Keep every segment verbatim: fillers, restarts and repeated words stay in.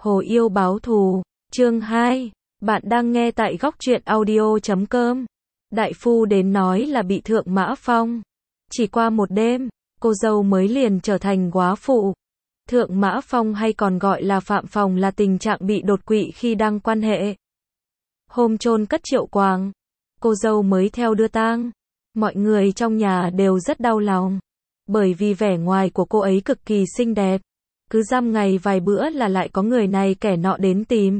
Hồ Yêu báo thù, chương hai. Bạn đang nghe tại góc truyện audio chấm com. Đại phu đến nói là bị Thượng Mã Phong. Chỉ qua một đêm, cô dâu mới liền trở thành góa phụ. Thượng Mã Phong hay còn gọi là Phạm Phòng là tình trạng bị đột quỵ khi đang quan hệ. Hôm chôn cất Triệu Quàng, cô dâu mới theo đưa tang. Mọi người trong nhà đều rất đau lòng, bởi vì vẻ ngoài của cô ấy cực kỳ xinh đẹp. Cứ dăm ngày vài bữa là lại có người này kẻ nọ đến tìm.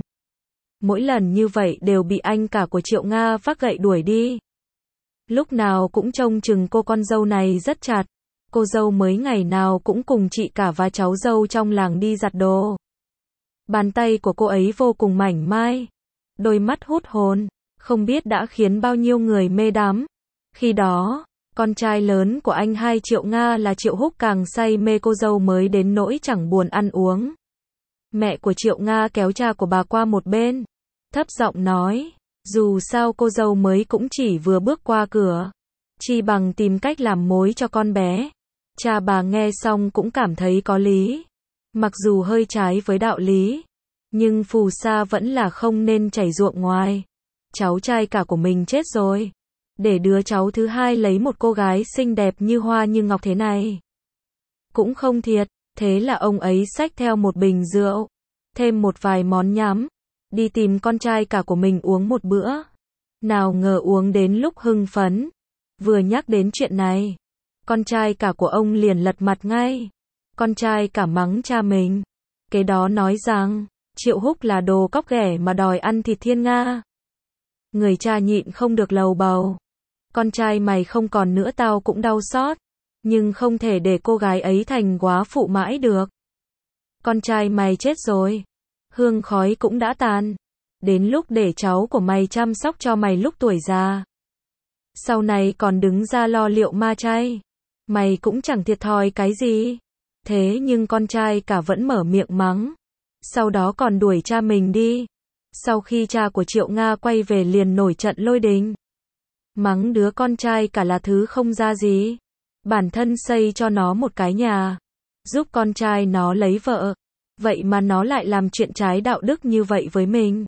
Mỗi lần như vậy đều bị anh cả của Triệu Nga vác gậy đuổi đi. Lúc nào cũng trông chừng cô con dâu này rất chặt. Cô dâu mới ngày nào cũng cùng chị cả và cháu dâu trong làng đi giặt đồ. Bàn tay của cô ấy vô cùng mảnh mai, đôi mắt hút hồn, không biết đã khiến bao nhiêu người mê đắm. Khi đó, con trai lớn của anh hai Triệu Nga là Triệu Húc càng say mê cô dâu mới đến nỗi chẳng buồn ăn uống. Mẹ của Triệu Nga kéo cha của bà qua một bên, thấp giọng nói, dù sao cô dâu mới cũng chỉ vừa bước qua cửa, chi bằng tìm cách làm mối cho con bé. Cha bà nghe xong cũng cảm thấy có lý, mặc dù hơi trái với đạo lý, nhưng phù sa vẫn là không nên chảy ruộng ngoài. Cháu trai cả của mình chết rồi, để đứa cháu thứ hai lấy một cô gái xinh đẹp như hoa như ngọc thế này cũng không thiệt. Thế là ông ấy xách theo một bình rượu, thêm một vài món nhắm, đi tìm con trai cả của mình uống một bữa. Nào ngờ uống đến lúc hưng phấn, vừa nhắc đến chuyện này, con trai cả của ông liền lật mặt ngay. Con trai cả mắng cha mình, kế đó nói rằng Triệu Húc là đồ cóc ghẻ mà đòi ăn thịt Thiên Nga. Người cha nhịn không được lầu bầu, con trai mày không còn nữa tao cũng đau xót, nhưng không thể để cô gái ấy thành góa phụ mãi được. Con trai mày chết rồi, hương khói cũng đã tàn, đến lúc để cháu của mày chăm sóc cho mày lúc tuổi già. Sau này còn đứng ra lo liệu ma chay, mày cũng chẳng thiệt thòi cái gì. Thế nhưng con trai cả vẫn mở miệng mắng, sau đó còn đuổi cha mình đi. Sau khi cha của Triệu Nga quay về liền nổi trận lôi đình, mắng đứa con trai cả là thứ không ra gì. Bản thân xây cho nó một cái nhà, giúp con trai nó lấy vợ, vậy mà nó lại làm chuyện trái đạo đức như vậy với mình.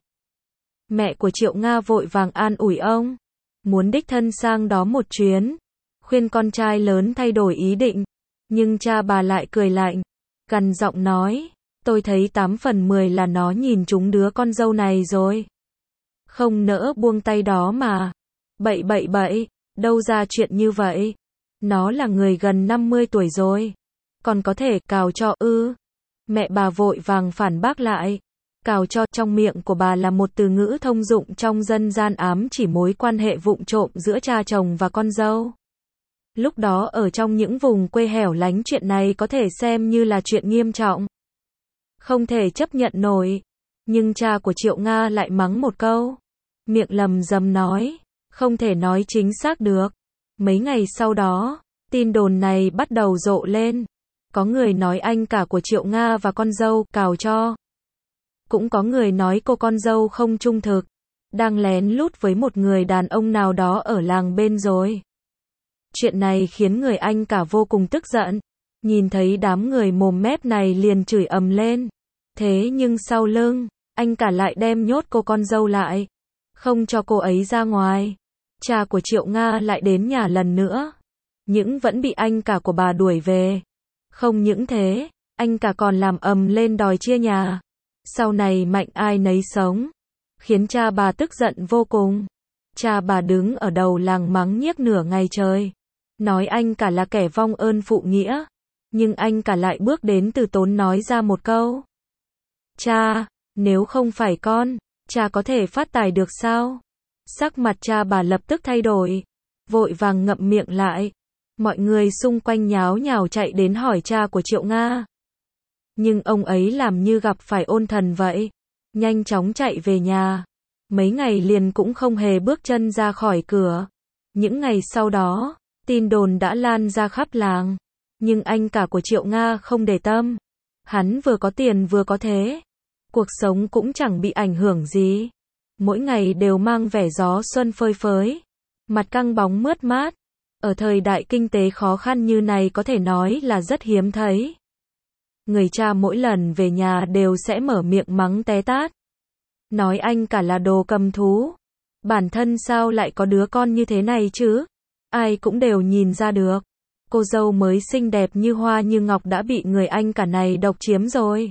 Mẹ của Triệu Nga vội vàng an ủi ông, muốn đích thân sang đó một chuyến, khuyên con trai lớn thay đổi ý định. Nhưng cha bà lại cười lạnh, gằn giọng nói, tôi thấy tám phần mười là nó nhìn trúng đứa con dâu này rồi, không nỡ buông tay đó mà. Bậy bậy bậy, đâu ra chuyện như vậy. Nó là người gần năm mươi tuổi rồi, còn có thể cào cho ư? Mẹ bà vội vàng phản bác lại. Cào cho trong miệng của bà là một từ ngữ thông dụng trong dân gian ám chỉ mối quan hệ vụng trộm giữa cha chồng và con dâu. Lúc đó ở trong những vùng quê hẻo lánh chuyện này có thể xem như là chuyện nghiêm trọng, không thể chấp nhận nổi. Nhưng cha của Triệu Nga lại mắng một câu, miệng lầm rầm nói, không thể nói chính xác được. Mấy ngày sau đó, tin đồn này bắt đầu rộ lên. Có người nói anh cả của Triệu Nga và con dâu cào cho. Cũng có người nói cô con dâu không trung thực, đang lén lút với một người đàn ông nào đó ở làng bên rồi. Chuyện này khiến người anh cả vô cùng tức giận. Nhìn thấy đám người mồm mép này liền chửi ầm lên. Thế nhưng sau lưng, anh cả lại đem nhốt cô con dâu lại, không cho cô ấy ra ngoài. Cha của Triệu Nga lại đến nhà lần nữa, nhưng vẫn bị anh cả của bà đuổi về. Không những thế, anh cả còn làm ầm lên đòi chia nhà. Sau này mạnh ai nấy sống, khiến cha bà tức giận vô cùng. Cha bà đứng ở đầu làng mắng nhiếc nửa ngày trời, nói anh cả là kẻ vong ơn phụ nghĩa. Nhưng anh cả lại bước đến từ tốn nói ra một câu, cha, nếu không phải con, cha có thể phát tài được sao? Sắc mặt cha bà lập tức thay đổi, vội vàng ngậm miệng lại. Mọi người xung quanh nháo nhào chạy đến hỏi cha của Triệu Nga. Nhưng ông ấy làm như gặp phải ôn thần vậy, nhanh chóng chạy về nhà. Mấy ngày liền cũng không hề bước chân ra khỏi cửa. Những ngày sau đó, tin đồn đã lan ra khắp làng. Nhưng anh cả của Triệu Nga không để tâm. Hắn vừa có tiền vừa có thế, cuộc sống cũng chẳng bị ảnh hưởng gì. Mỗi ngày đều mang vẻ gió xuân phơi phới, mặt căng bóng mướt mát. Ở thời đại kinh tế khó khăn như này có thể nói là rất hiếm thấy. Người cha mỗi lần về nhà đều sẽ mở miệng mắng té tát. Nói anh cả là đồ cầm thú. Bản thân sao lại có đứa con như thế này chứ? Ai cũng đều nhìn ra được. Cô dâu mới xinh đẹp như hoa như ngọc đã bị người anh cả này độc chiếm rồi.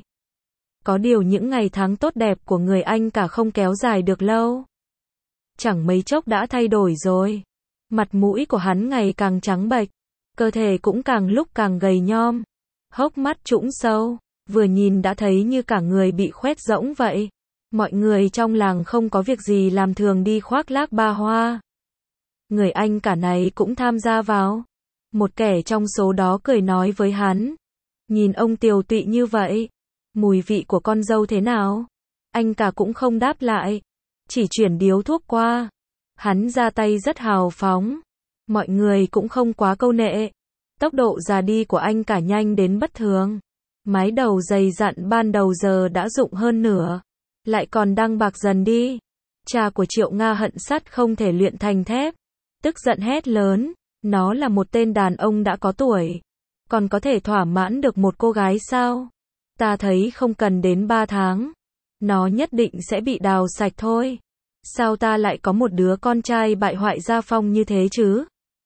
Có điều những ngày tháng tốt đẹp của người anh cả không kéo dài được lâu. Chẳng mấy chốc đã thay đổi rồi. Mặt mũi của hắn ngày càng trắng bệch, cơ thể cũng càng lúc càng gầy nhom, hốc mắt trũng sâu, vừa nhìn đã thấy như cả người bị khoét rỗng vậy. Mọi người trong làng không có việc gì làm thường đi khoác lác ba hoa. Người anh cả này cũng tham gia vào. Một kẻ trong số đó cười nói với hắn. Nhìn ông tiều tụy như vậy, mùi vị của con dâu thế nào? Anh cả cũng không đáp lại, chỉ chuyển điếu thuốc qua. Hắn ra tay rất hào phóng. Mọi người cũng không quá câu nệ. Tốc độ già đi của anh cả nhanh đến bất thường. Mái đầu dày dặn ban đầu giờ đã rụng hơn nửa, lại còn đang bạc dần đi. Cha của Triệu Nga hận sắt không thể luyện thành thép, tức giận hét lớn, nó là một tên đàn ông đã có tuổi, còn có thể thỏa mãn được một cô gái sao? Ta thấy không cần đến ba tháng, nó nhất định sẽ bị đào sạch thôi. Sao ta lại có một đứa con trai bại hoại gia phong như thế chứ?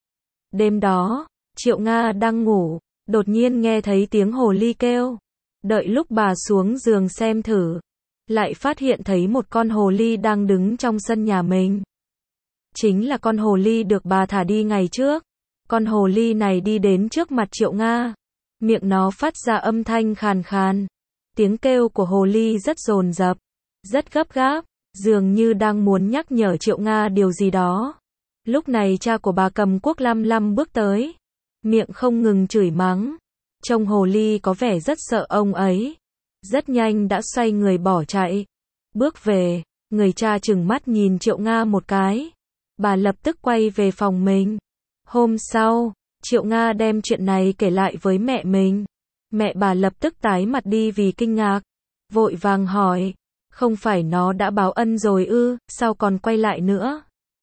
Đêm đó, Triệu Nga đang ngủ, đột nhiên nghe thấy tiếng hồ ly kêu. Đợi lúc bà xuống giường xem thử, lại phát hiện thấy một con hồ ly đang đứng trong sân nhà mình. Chính là con hồ ly được bà thả đi ngày trước. Con hồ ly này đi đến trước mặt Triệu Nga. Miệng nó phát ra âm thanh khàn khàn. Tiếng kêu của hồ ly rất dồn dập, rất gấp gáp, dường như đang muốn nhắc nhở Triệu Nga điều gì đó. Lúc này cha của bà Cầm Quốc lăm lăm bước tới, miệng không ngừng chửi mắng. Trông hồ ly có vẻ rất sợ ông ấy, rất nhanh đã xoay người bỏ chạy. Bước về, người cha trừng mắt nhìn Triệu Nga một cái. Bà lập tức quay về phòng mình. Hôm sau, Triệu Nga đem chuyện này kể lại với mẹ mình. Mẹ bà lập tức tái mặt đi vì kinh ngạc, vội vàng hỏi, không phải nó đã báo ân rồi ư, sao còn quay lại nữa?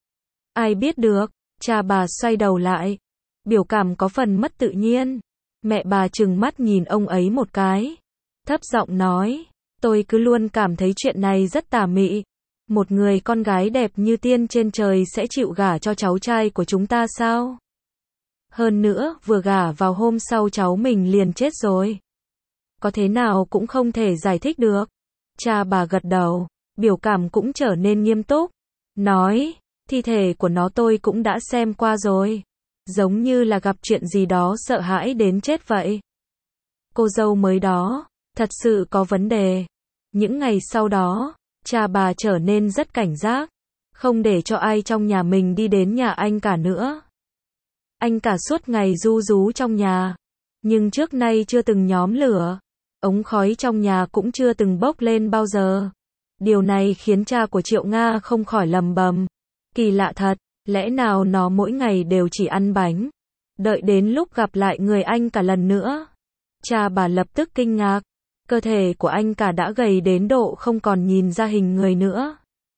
Ai biết được, cha bà xoay đầu lại, biểu cảm có phần mất tự nhiên. Mẹ bà trừng mắt nhìn ông ấy một cái, thấp giọng nói, tôi cứ luôn cảm thấy chuyện này rất tà mị. Một người con gái đẹp như tiên trên trời sẽ chịu gả cho cháu trai của chúng ta sao? Hơn nữa, vừa gả vào hôm sau cháu mình liền chết rồi. Có thế nào cũng không thể giải thích được. Cha bà gật đầu, biểu cảm cũng trở nên nghiêm túc. Nói, thi thể của nó tôi cũng đã xem qua rồi. Giống như là gặp chuyện gì đó sợ hãi đến chết vậy. Cô dâu mới đó, thật sự có vấn đề. Những ngày sau đó, cha bà trở nên rất cảnh giác, không để cho ai trong nhà mình đi đến nhà anh cả nữa. Anh cả suốt ngày ru rú trong nhà, nhưng trước nay chưa từng nhóm lửa, ống khói trong nhà cũng chưa từng bốc lên bao giờ. Điều này khiến cha của Triệu Nga không khỏi lầm bầm, kỳ lạ thật, lẽ nào nó mỗi ngày đều chỉ ăn bánh, đợi đến lúc gặp lại người anh cả lần nữa. Cha bà lập tức kinh ngạc, cơ thể của anh cả đã gầy đến độ không còn nhìn ra hình người nữa.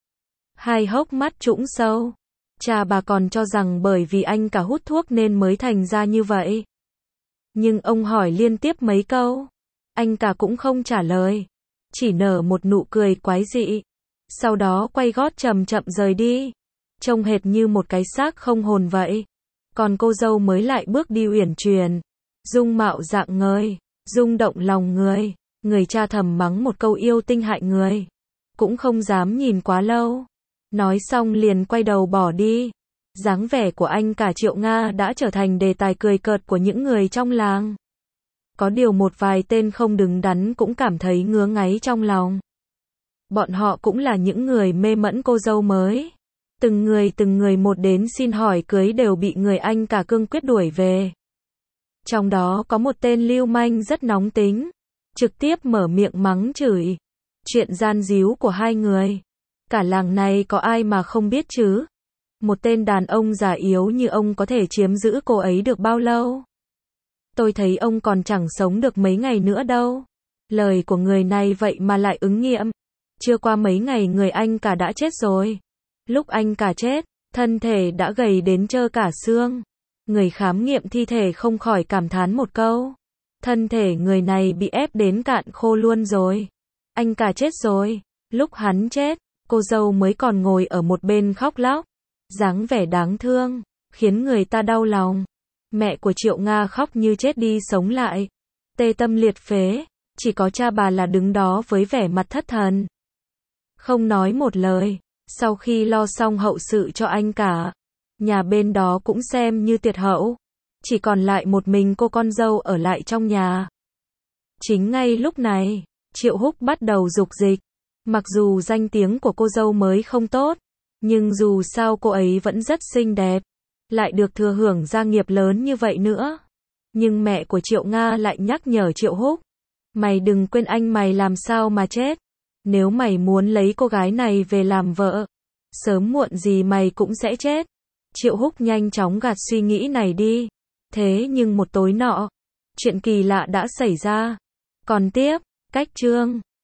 Hai hốc mắt trũng sâu. Cha bà còn cho rằng bởi vì anh cả hút thuốc nên mới thành ra như vậy. Nhưng ông hỏi liên tiếp mấy câu, anh cả cũng không trả lời, chỉ nở một nụ cười quái dị. Sau đó quay gót chậm chậm rời đi, trông hệt như một cái xác không hồn vậy. Còn cô dâu mới lại bước đi uyển chuyển, dung mạo dạng ngời, rung động lòng người. Người cha thầm mắng một câu yêu tinh hại người, cũng không dám nhìn quá lâu. Nói xong liền quay đầu bỏ đi. Dáng vẻ của anh cả Triệu Nga đã trở thành đề tài cười cợt của những người trong làng. Có điều một vài tên không đứng đắn cũng cảm thấy ngứa ngáy trong lòng. Bọn họ cũng là những người mê mẫn cô dâu mới. Từng người từng người một đến xin hỏi cưới đều bị người anh cả cương quyết đuổi về. Trong đó có một tên lưu manh rất nóng tính, trực tiếp mở miệng mắng chửi. Chuyện gian díu của hai người, cả làng này có ai mà không biết chứ? Một tên đàn ông già yếu như ông có thể chiếm giữ cô ấy được bao lâu? Tôi thấy ông còn chẳng sống được mấy ngày nữa đâu. Lời của người này vậy mà lại ứng nghiệm. Chưa qua mấy ngày người anh cả đã chết rồi. Lúc anh cả chết, thân thể đã gầy đến trơ cả xương. Người khám nghiệm thi thể không khỏi cảm thán một câu. Thân thể người này bị ép đến cạn khô luôn rồi. Anh cả chết rồi. Lúc hắn chết, cô dâu mới còn ngồi ở một bên khóc lóc. Dáng vẻ đáng thương, khiến người ta đau lòng. Mẹ của Triệu Nga khóc như chết đi sống lại. Tê tâm liệt phế, chỉ có cha bà là đứng đó với vẻ mặt thất thần. Không nói một lời, sau khi lo xong hậu sự cho anh cả, nhà bên đó cũng xem như tiệt hậu. Chỉ còn lại một mình cô con dâu ở lại trong nhà. Chính ngay lúc này, Triệu Húc bắt đầu dục dịch. Mặc dù danh tiếng của cô dâu mới không tốt, nhưng dù sao cô ấy vẫn rất xinh đẹp, lại được thừa hưởng gia nghiệp lớn như vậy nữa. Nhưng mẹ của Triệu Nga lại nhắc nhở Triệu Húc, mày đừng quên anh mày làm sao mà chết. Nếu mày muốn lấy cô gái này về làm vợ, sớm muộn gì mày cũng sẽ chết. Triệu Húc nhanh chóng gạt suy nghĩ này đi. Thế nhưng một tối nọ, chuyện kỳ lạ đã xảy ra. Còn tiếp, cách chương